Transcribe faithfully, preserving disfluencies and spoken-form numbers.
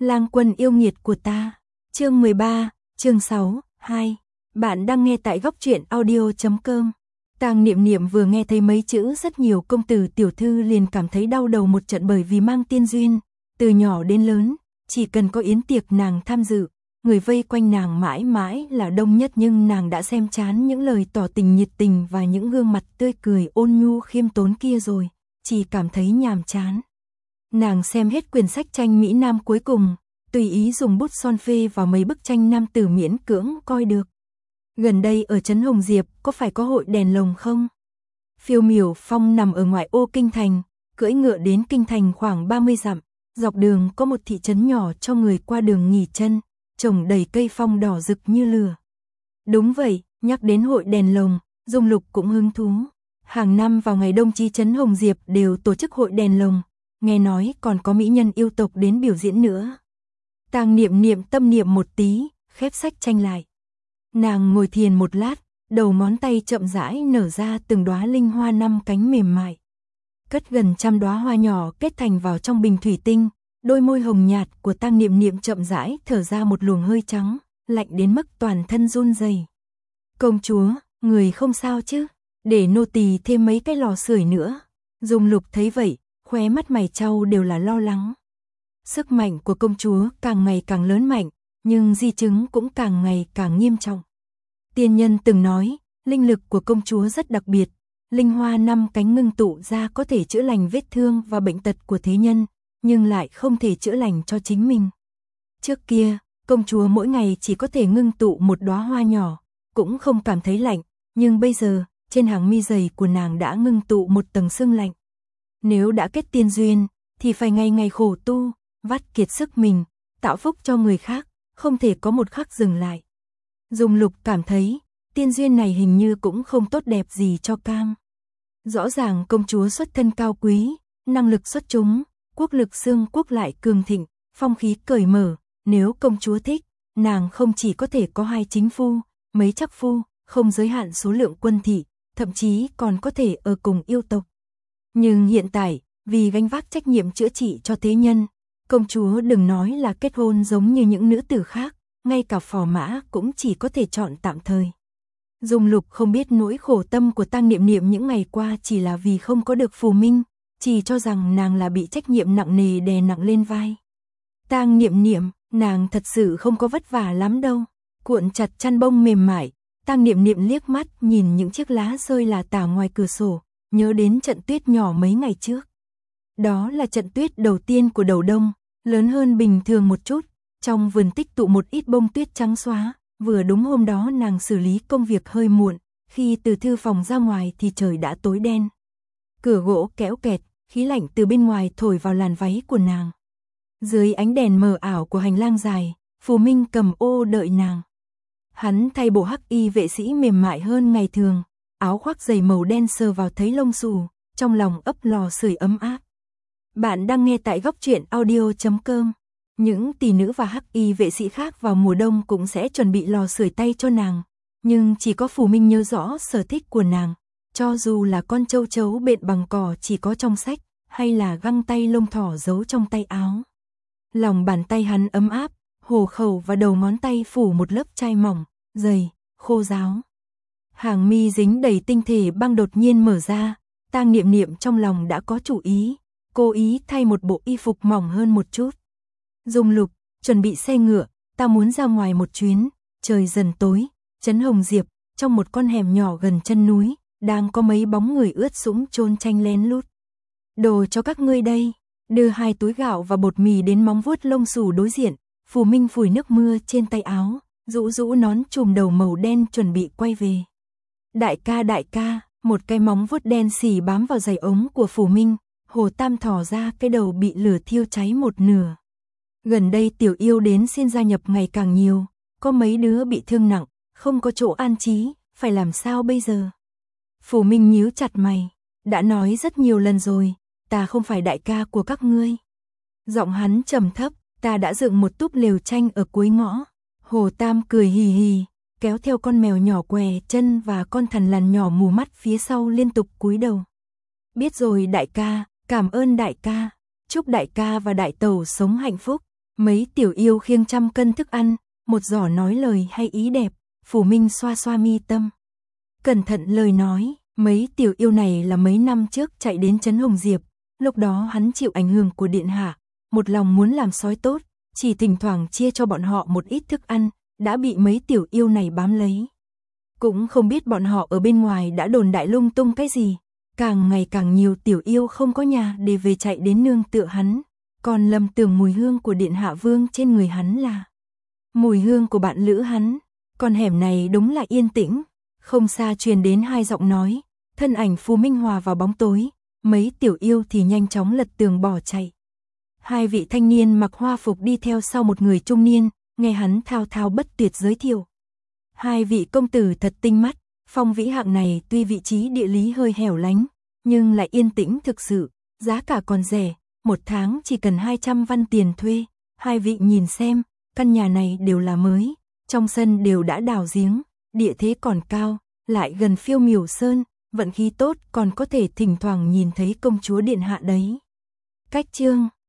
Lang quân yêu nghiệt của ta. Chương mười ba, chương sáu, hai. Bạn đang nghe tại góc truyện audio chấm com. Tang Niệm Niệm vừa nghe thấy mấy chữ rất nhiều công tử tiểu thư liền cảm thấy đau đầu một trận, bởi vì mang tiên duyên, từ nhỏ đến lớn, chỉ cần có yến tiệc nàng tham dự, người vây quanh nàng mãi mãi là đông nhất, nhưng nàng đã xem chán những lời tỏ tình nhiệt tình và những gương mặt tươi cười ôn nhu khiêm tốn kia rồi, chỉ cảm thấy nhàm chán. Nàng xem hết quyển sách tranh Mỹ Nam cuối cùng, tùy ý dùng bút son phê vào mấy bức tranh nam tử miễn cưỡng coi được. Gần đây ở trấn Hồng Diệp có phải có hội đèn lồng không? Phiêu miểu phong nằm ở ngoại ô kinh thành, cưỡi ngựa đến kinh thành khoảng ba mươi dặm, dọc đường có một thị trấn nhỏ cho người qua đường nghỉ chân, trồng đầy cây phong đỏ rực như lửa. Đúng vậy, nhắc đến hội đèn lồng, Dung Lục cũng hứng thú. Hàng năm vào ngày đông chí trấn Hồng Diệp đều tổ chức hội đèn lồng, nghe nói còn có mỹ nhân yêu tộc đến biểu diễn nữa. Tang Niệm Niệm tâm niệm một tí, khép sách tranh lại. Nàng ngồi thiền một lát, đầu ngón tay chậm rãi nở ra từng đóa linh hoa năm cánh mềm mại. Cất gần trăm đóa hoa nhỏ kết thành vào trong bình thủy tinh, đôi môi hồng nhạt của Tang Niệm Niệm chậm rãi thở ra một luồng hơi trắng, lạnh đến mức toàn thân run rẩy. Công chúa, người không sao chứ? Để nô tỳ thêm mấy cái lò sưởi nữa. Dung Lục thấy vậy, khóe mắt mày trao đều là lo lắng. Sức mạnh của công chúa càng ngày càng lớn mạnh, nhưng di chứng cũng càng ngày càng nghiêm trọng. Tiên nhân từng nói, linh lực của công chúa rất đặc biệt, linh hoa năm cánh ngưng tụ ra có thể chữa lành vết thương và bệnh tật của thế nhân, nhưng lại không thể chữa lành cho chính mình. Trước kia, công chúa mỗi ngày chỉ có thể ngưng tụ một đóa hoa nhỏ, cũng không cảm thấy lạnh, nhưng bây giờ, trên hàng mi dày của nàng đã ngưng tụ một tầng sương lạnh. Nếu đã kết tiên duyên, thì phải ngày ngày khổ tu, vắt kiệt sức mình, tạo phúc cho người khác, không thể có một khắc dừng lại. Dung Lục cảm thấy, tiên duyên này hình như cũng không tốt đẹp gì cho cam. Rõ ràng công chúa xuất thân cao quý, năng lực xuất chúng, quốc lực xương quốc lại cường thịnh, phong khí cởi mở, nếu công chúa thích, nàng không chỉ có thể có hai chính phu, mấy trắc phu, không giới hạn số lượng quân thị, thậm chí còn có thể ở cùng yêu tộc. Nhưng hiện tại, vì gánh vác trách nhiệm chữa trị cho thế nhân, công chúa đừng nói là kết hôn giống như những nữ tử khác, ngay cả phò mã cũng chỉ có thể chọn tạm thời. Dung Lục không biết nỗi khổ tâm của Tang Niệm Niệm những ngày qua chỉ là vì không có được phù minh, chỉ cho rằng nàng là bị trách nhiệm nặng nề đè nặng lên vai. Tang Niệm Niệm, nàng thật sự không có vất vả lắm đâu. Cuộn chặt chăn bông mềm mại, Tang Niệm Niệm liếc mắt nhìn những chiếc lá rơi là tả ngoài cửa sổ, nhớ đến trận tuyết nhỏ mấy ngày trước. Đó là trận tuyết đầu tiên của đầu đông, lớn hơn bình thường một chút, trong vườn tích tụ một ít bông tuyết trắng xóa, vừa đúng hôm đó nàng xử lý công việc hơi muộn, khi từ thư phòng ra ngoài thì trời đã tối đen. Cửa gỗ kéo kẹt, khí lạnh từ bên ngoài thổi vào làn váy của nàng. Dưới ánh đèn mờ ảo của hành lang dài, Phù Minh cầm ô đợi nàng. Hắn thay bộ hắc y vệ sĩ mềm mại hơn ngày thường, áo khoác dày màu đen sờ vào thấy lông xù, trong lòng ấp lò sưởi ấm áp. Bạn đang nghe tại góc truyện audio chấm com. Những tỷ nữ và hắc y vệ sĩ khác vào mùa đông cũng sẽ chuẩn bị lò sưởi tay cho nàng, nhưng chỉ có Phù Minh nhớ rõ sở thích của nàng, cho dù là con châu chấu bện bằng cỏ chỉ có trong sách, hay là găng tay lông thỏ giấu trong tay áo. Lòng bàn tay hắn ấm áp, hồ khẩu và đầu ngón tay phủ một lớp chai mỏng, dày, khô ráo. Hàng mi dính đầy tinh thể băng đột nhiên mở ra, Tang Niệm Niệm trong lòng đã có chủ ý, cố ý thay một bộ y phục mỏng hơn một chút. Dung Lục, chuẩn bị xe ngựa, ta muốn ra ngoài một chuyến. Trời dần tối, trấn Hồng Diệp, trong một con hẻm nhỏ gần chân núi, đang có mấy bóng người ướt sũng chôn tranh lén lút. Đồ cho các ngươi đây. Đưa hai túi gạo và bột mì đến móng vuốt lông xù đối diện, Phù Minh phủi nước mưa trên tay áo, rũ rũ nón trùm đầu màu đen chuẩn bị quay về. Đại ca đại ca, một cái móng vuốt đen xì bám vào giày ống của Phù Minh, Hồ Tam thò ra cái đầu bị lửa thiêu cháy một nửa. Gần đây tiểu yêu đến xin gia nhập ngày càng nhiều, có mấy đứa bị thương nặng, không có chỗ an trí, phải làm sao bây giờ? Phù Minh nhíu chặt mày, đã nói rất nhiều lần rồi, ta không phải đại ca của các ngươi. Giọng hắn trầm thấp, ta đã dựng một túp lều tranh ở cuối ngõ. Hồ Tam cười hì hì, kéo theo con mèo nhỏ què chân và con thằn lằn nhỏ mù mắt phía sau liên tục cúi đầu. Biết rồi đại ca, cảm ơn đại ca, chúc đại ca và đại tẩu sống hạnh phúc. Mấy tiểu yêu khiêng trăm cân thức ăn, một giỏ nói lời hay ý đẹp, Phủ Minh xoa xoa mi tâm. Cẩn thận lời nói, mấy tiểu yêu này là mấy năm trước chạy đến Trấn Hồng Diệp, lúc đó hắn chịu ảnh hưởng của điện hạ, một lòng muốn làm sói tốt, chỉ thỉnh thoảng chia cho bọn họ một ít thức ăn, đã bị mấy tiểu yêu này bám lấy. Cũng không biết bọn họ ở bên ngoài đã đồn đại lung tung cái gì, càng ngày càng nhiều tiểu yêu không có nhà để về chạy đến nương tựa hắn, còn lầm tưởng mùi hương của điện hạ vương trên người hắn là mùi hương của bạn lữ hắn. Con hẻm này đúng là yên tĩnh, không xa truyền đến hai giọng nói, thân ảnh Phù Minh hòa vào bóng tối, mấy tiểu yêu thì nhanh chóng lật tường bỏ chạy. Hai vị thanh niên mặc hoa phục đi theo sau một người trung niên, nghe hắn thao thao bất tuyệt giới thiệu. Hai vị công tử thật tinh mắt, Phong Vĩ hạng này tuy vị trí địa lý hơi hẻo lánh, nhưng lại yên tĩnh thực sự, giá cả còn rẻ, một tháng chỉ cần hai trăm văn tiền thuê. Hai vị nhìn xem, căn nhà này đều là mới, trong sân đều đã đào giếng, địa thế còn cao, lại gần Phiêu Miểu Sơn, vận khí tốt còn có thể thỉnh thoảng nhìn thấy công chúa điện hạ đấy. Cách chương